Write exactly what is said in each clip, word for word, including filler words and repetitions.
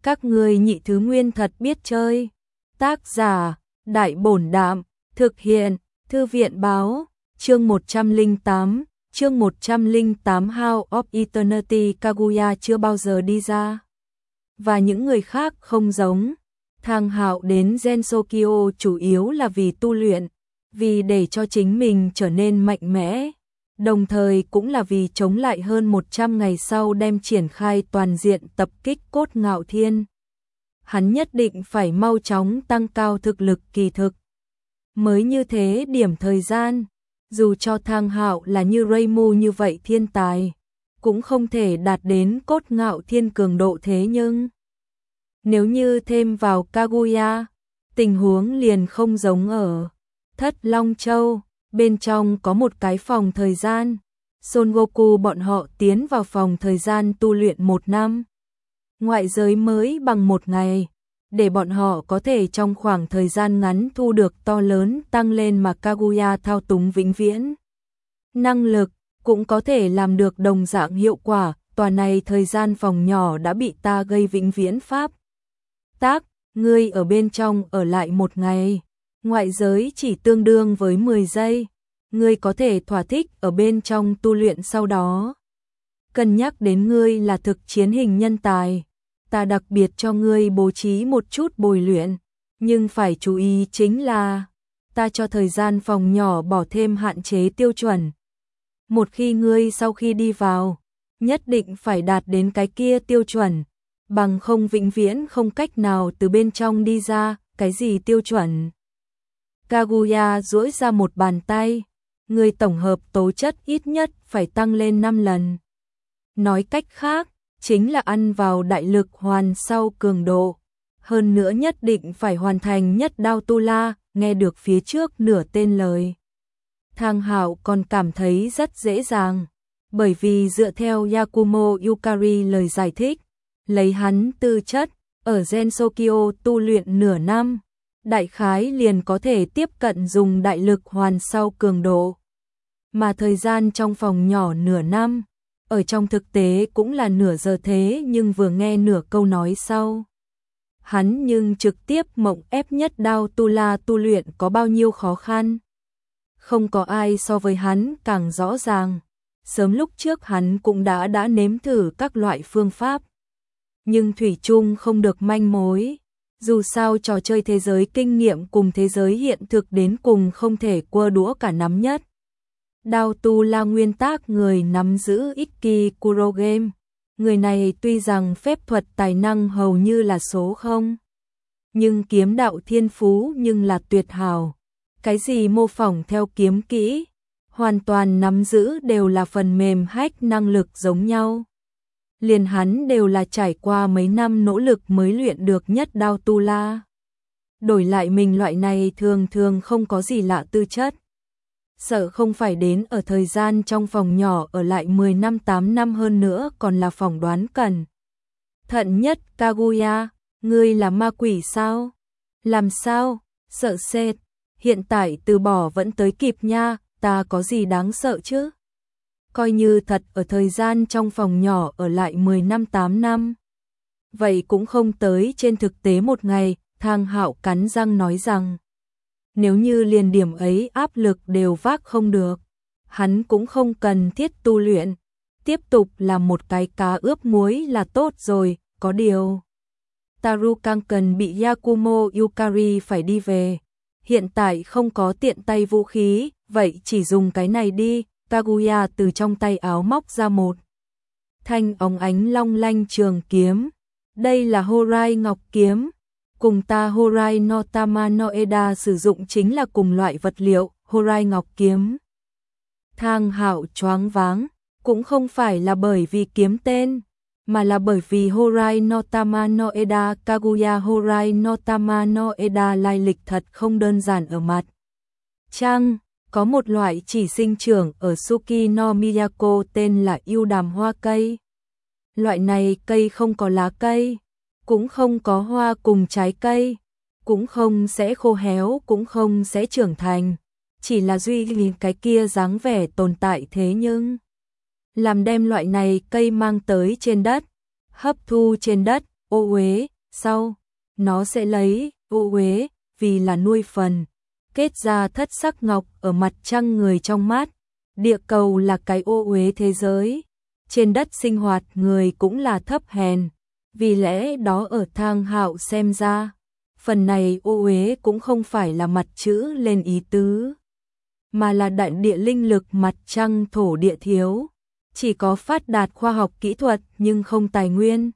Các ngươi nhị thứ nguyên thật biết chơi. Tác giả, Đại Bổn Đạm, thực hiện, Thư viện Báo, chương một trăm lẻ tám, chương một trăm lẻ tám House of Eternity Kaguya chưa bao giờ đi ra. Và những người khác không giống. Thang Hạo đến Gensokyo chủ yếu là vì tu luyện, vì để cho chính mình trở nên mạnh mẽ, đồng thời cũng là vì chống lại hơn một trăm ngày sau đem triển khai toàn diện tập kích Cốt Ngạo Thiên. Hắn nhất định phải mau chóng tăng cao thực lực kỳ thực. Mới như thế điểm thời gian, dù cho Thang Hạo là như Reimu như vậy thiên tài, cũng không thể đạt đến Cốt Ngạo Thiên cường độ thế nhưng nếu như thêm vào Kaguya, tình huống liền không giống ở Thất Long Châu, bên trong có một cái phòng thời gian. Son Goku bọn họ tiến vào phòng thời gian tu luyện một năm. Ngoại giới mới bằng một ngày, để bọn họ có thể trong khoảng thời gian ngắn thu được to lớn tăng lên mà Kaguya thao túng vĩnh viễn. Năng lực cũng có thể làm được đồng dạng hiệu quả, tòa này thời gian phòng nhỏ đã bị ta gây vĩnh viễn pháp tác, ngươi ở bên trong ở lại một ngày, ngoại giới chỉ tương đương với mười giây, ngươi có thể thỏa thích ở bên trong tu luyện sau đó. Cân nhắc đến ngươi là thực chiến hình nhân tài, ta đặc biệt cho ngươi bố trí một chút bồi luyện, nhưng phải chú ý chính là ta cho thời gian phòng nhỏ bỏ thêm hạn chế tiêu chuẩn. Một khi ngươi sau khi đi vào, nhất định phải đạt đến cái kia tiêu chuẩn, bằng không vĩnh viễn không cách nào từ bên trong đi ra. Cái gì tiêu chuẩn? Kaguya duỗi ra một bàn tay, người tổng hợp tố chất ít nhất phải tăng lên năm lần. Nói cách khác, chính là ăn vào đại lực hoàn sau cường độ. Hơn nữa nhất định phải hoàn thành nhất đao tu la, nghe được phía trước nửa tên lời. Thang Hạo còn cảm thấy rất dễ dàng, bởi vì dựa theo Yakumo Yukari lời giải thích, lấy hắn tư chất, ở Gensokyo tu luyện nửa năm, đại khái liền có thể tiếp cận dùng đại lực hoàn sau cường độ. Mà thời gian trong phòng nhỏ nửa năm, ở trong thực tế cũng là nửa giờ thế nhưng vừa nghe nửa câu nói sau. Hắn nhưng trực tiếp mộng ép nhất đao tu la tu luyện có bao nhiêu khó khăn. Không có ai so với hắn càng rõ ràng, sớm lúc trước hắn cũng đã đã nếm thử các loại phương pháp. Nhưng thủy chung không được manh mối, dù sao trò chơi thế giới kinh nghiệm cùng thế giới hiện thực đến cùng không thể cua đũa cả nắm nhất. Đao tu la nguyên tác người nắm giữ Ikki Kurogame, người này tuy rằng phép thuật tài năng hầu như là số không, nhưng kiếm đạo thiên phú nhưng là tuyệt hảo. Cái gì mô phỏng theo kiếm kỹ, hoàn toàn nắm giữ đều là phần mềm hack năng lực giống nhau. Liền hắn đều là trải qua mấy năm nỗ lực mới luyện được nhất đao tu la. Đổi lại mình loại này thường thường không có gì lạ tư chất. Sợ không phải đến ở thời gian trong phòng nhỏ ở lại mười năm tám năm hơn nữa còn là phỏng đoán cần. Thận nhất Kaguya, ngươi là ma quỷ sao? Làm sao? Sợ sệt. Hiện tại từ bỏ vẫn tới kịp nha, ta có gì đáng sợ chứ? Coi như thật ở thời gian trong phòng nhỏ ở lại mười năm tám năm. Vậy cũng không tới trên thực tế một ngày, Thang Hạo cắn răng nói rằng. Nếu như liền điểm ấy áp lực đều vác không được, hắn cũng không cần thiết tu luyện, tiếp tục làm một cái cá ướp muối là tốt rồi, có điều. Tarukanken bị Yakumo Yukari phải đi về, hiện tại không có tiện tay vũ khí, vậy chỉ dùng cái này đi. Kaguya từ trong tay áo móc ra một thanh óng ánh long lanh trường kiếm. Đây là Horai Ngọc Kiếm, cùng ta Horai no Tama no Eda sử dụng chính là cùng loại vật liệu, Horai Ngọc Kiếm. Thang Hạo choáng váng, cũng không phải là bởi vì kiếm tên, mà là bởi vì Horai no Tama no Eda. Kaguya Horai no Tama no Eda lai lịch thật không đơn giản ở mặt trăng. Có một loại chỉ sinh trưởng ở Suki no Miyako tên là yêu đàm hoa cây. Loại này cây không có lá cây, cũng không có hoa cùng trái cây, cũng không sẽ khô héo, cũng không sẽ trưởng thành, chỉ là duy nhìn cái kia dáng vẻ tồn tại thế nhưng làm đem loại này cây mang tới trên đất, hấp thu trên đất, ô uế, sau nó sẽ lấy ô uế vì là nuôi phần, kết ra thất sắc ngọc ở mặt trăng người trong mát. Địa cầu là cái ô uế thế giới, trên đất sinh hoạt người cũng là thấp hèn, vì lẽ đó ở Thang Hạo xem ra, phần này ô uế cũng không phải là mặt chữ lên ý tứ, mà là đại địa linh lực mặt trăng thổ địa thiếu, chỉ có phát đạt khoa học kỹ thuật nhưng không tài nguyên.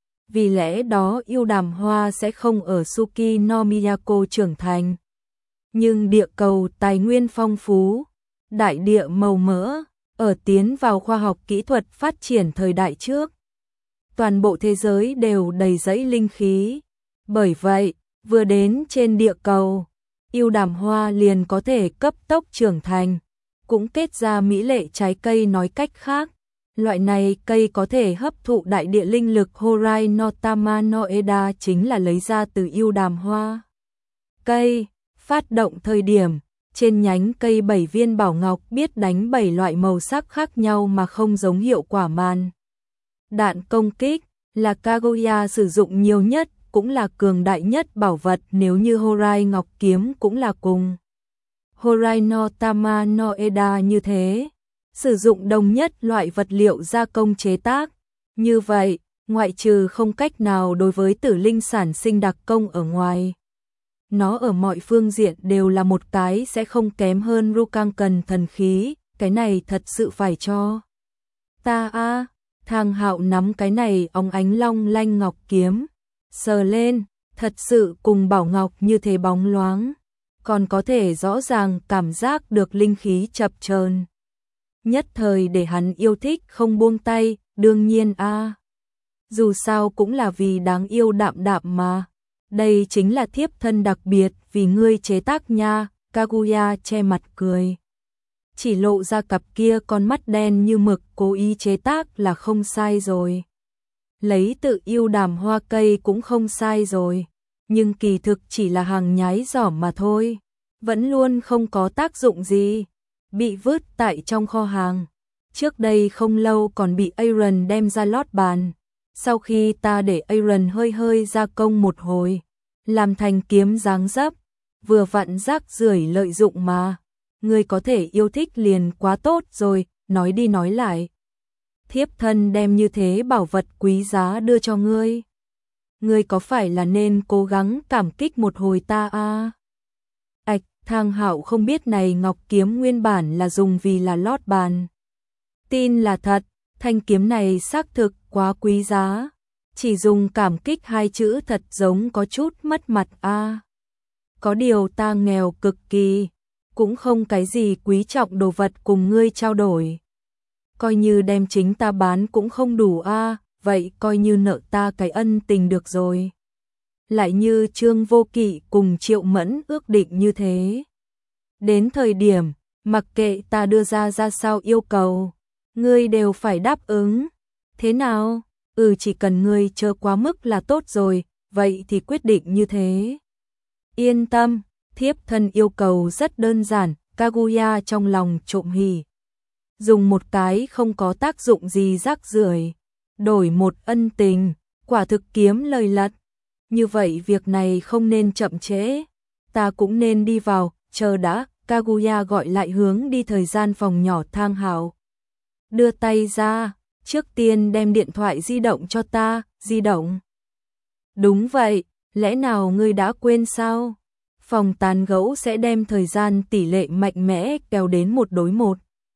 Vì lẽ đó yêu đàm hoa sẽ không ở Suki no Miyako trưởng thành. Nhưng địa cầu tài nguyên phong phú, đại địa màu mỡ, ở tiến vào khoa học kỹ thuật phát triển thời đại trước. Toàn bộ thế giới đều đầy rẫy linh khí. Bởi vậy, vừa đến trên địa cầu, yêu đàm hoa liền có thể cấp tốc trưởng thành, cũng kết ra mỹ lệ trái cây. Nói cách khác, loại này cây có thể hấp thụ đại địa linh lực Horai no Tama no Eda chính là lấy ra từ yêu đàm hoa. Cây, phát động thời điểm, trên nhánh cây bảy viên bảo ngọc biết đánh bảy loại màu sắc khác nhau mà không giống hiệu quả màn. Đạn công kích là Kaguya sử dụng nhiều nhất, cũng là cường đại nhất bảo vật, nếu như Horai Ngọc Kiếm cũng là cùng Horai no Tama no Eda như thế, sử dụng đồng nhất loại vật liệu gia công chế tác. Như vậy, ngoại trừ không cách nào đối với tử linh sản sinh đặc công ở ngoài, nó ở mọi phương diện đều là một cái sẽ không kém hơn Rukanken thần khí, cái này thật sự phải cho ta a. À, Thang Hạo nắm cái này óng ánh long lanh ngọc kiếm, sờ lên, thật sự cùng bảo ngọc như thế bóng loáng, còn có thể rõ ràng cảm giác được linh khí chập chờn. Nhất thời để hắn yêu thích không buông tay, đương nhiên a. À, dù sao cũng là vì đáng yêu đạm đạm mà. Đây chính là thiếp thân đặc biệt vì ngươi chế tác nha. Kaguya che mặt cười, chỉ lộ ra cặp kia con mắt đen như mực, cố ý chế tác là không sai rồi. Lấy tự yêu đàm hoa cây cũng không sai rồi, nhưng kỳ thực chỉ là hàng nhái giỏm mà thôi, vẫn luôn không có tác dụng gì, bị vứt tại trong kho hàng. Trước đây không lâu còn bị Aaron đem ra lót bàn. Sau khi ta để Aaron hơi hơi gia công một hồi, làm thành kiếm dáng dấp, vừa vặn rác rưởi lợi dụng mà. Ngươi có thể yêu thích liền quá tốt rồi. Nói đi nói lại, thiếp thân đem như thế bảo vật quý giá đưa cho ngươi, ngươi có phải là nên cố gắng cảm kích một hồi ta a? À? Ảch, Thang Hạo không biết này ngọc kiếm nguyên bản là dùng vì là lót bàn. Tin là thật, thanh kiếm này xác thực quá quý giá, chỉ dùng cảm kích hai chữ thật giống có chút mất mặt a. À. Có điều ta nghèo cực kỳ, cũng không cái gì quý trọng đồ vật cùng ngươi trao đổi. Coi như đem chính ta bán cũng không đủ a, à, vậy coi như nợ ta cái ân tình được rồi. Lại như Trương Vô Kỵ cùng Triệu Mẫn ước định như thế. Đến thời điểm, mặc kệ ta đưa ra ra sao yêu cầu, ngươi đều phải đáp ứng. Thế nào? Ừ, chỉ cần ngươi chờ quá mức là tốt rồi, vậy thì quyết định như thế. Yên tâm, thiếp thân yêu cầu rất đơn giản. Kaguya trong lòng trộm hỉ. Dùng một cái không có tác dụng gì rác rưởi đổi một ân tình, quả thực kiếm lời lật. Như vậy việc này không nên chậm trễ, ta cũng nên đi vào, chờ đã. Kaguya gọi lại hướng đi thời gian phòng nhỏ. Thang Hạo đưa tay ra, trước tiên đem điện thoại di động cho ta. Di động? Đúng vậy, lẽ nào ngươi đã quên sao? Phòng tán gẫu sẽ đem thời gian tỷ lệ mạnh mẽ kéo đến một đối một.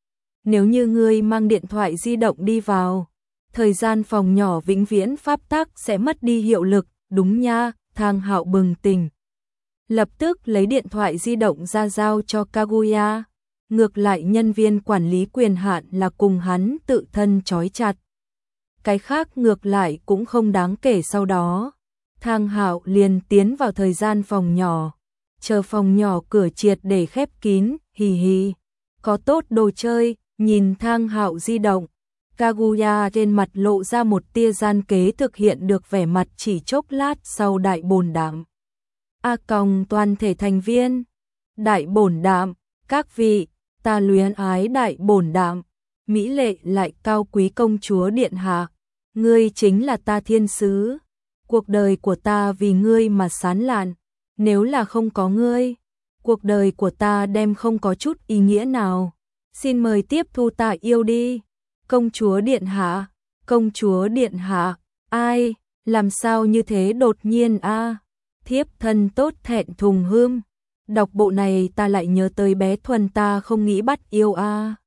Nếu như ngươi mang điện thoại di động đi vào, thời gian phòng nhỏ vĩnh viễn pháp tắc sẽ mất đi hiệu lực. Đúng nha. Thang Hạo bừng tỉnh, lập tức lấy điện thoại di động ra giao cho Kaguya. Ngược lại nhân viên quản lý quyền hạn là cùng hắn tự thân trói chặt, cái khác ngược lại cũng không đáng kể. Sau đó Thang Hạo liền tiến vào thời gian phòng nhỏ, chờ phòng nhỏ cửa triệt để khép kín. Hì hì, có tốt đồ chơi. Nhìn Thang Hạo di động, Kaguya trên mặt lộ ra một tia gian kế thực hiện được vẻ mặt chỉ chốc lát sau. Đại bổn đạm A còng toàn thể thành viên. Đại bổn đạm, các vị, ta luyến ái đại bổn đạm, mỹ lệ lại cao quý công chúa điện hạ, ngươi chính là ta thiên sứ. cuộc đời của ta vì ngươi mà sán lạn, nếu là không có ngươi, cuộc đời của ta đem không có chút ý nghĩa nào. Xin mời tiếp thu ta yêu đi. Công chúa điện hạ, công chúa điện hạ, ai, làm sao như thế đột nhiên a? Thiếp thân tốt thẹn thùng hưm. Đọc bộ này ta lại nhớ tới bé Thuần ta không nghĩ bắt yêu a.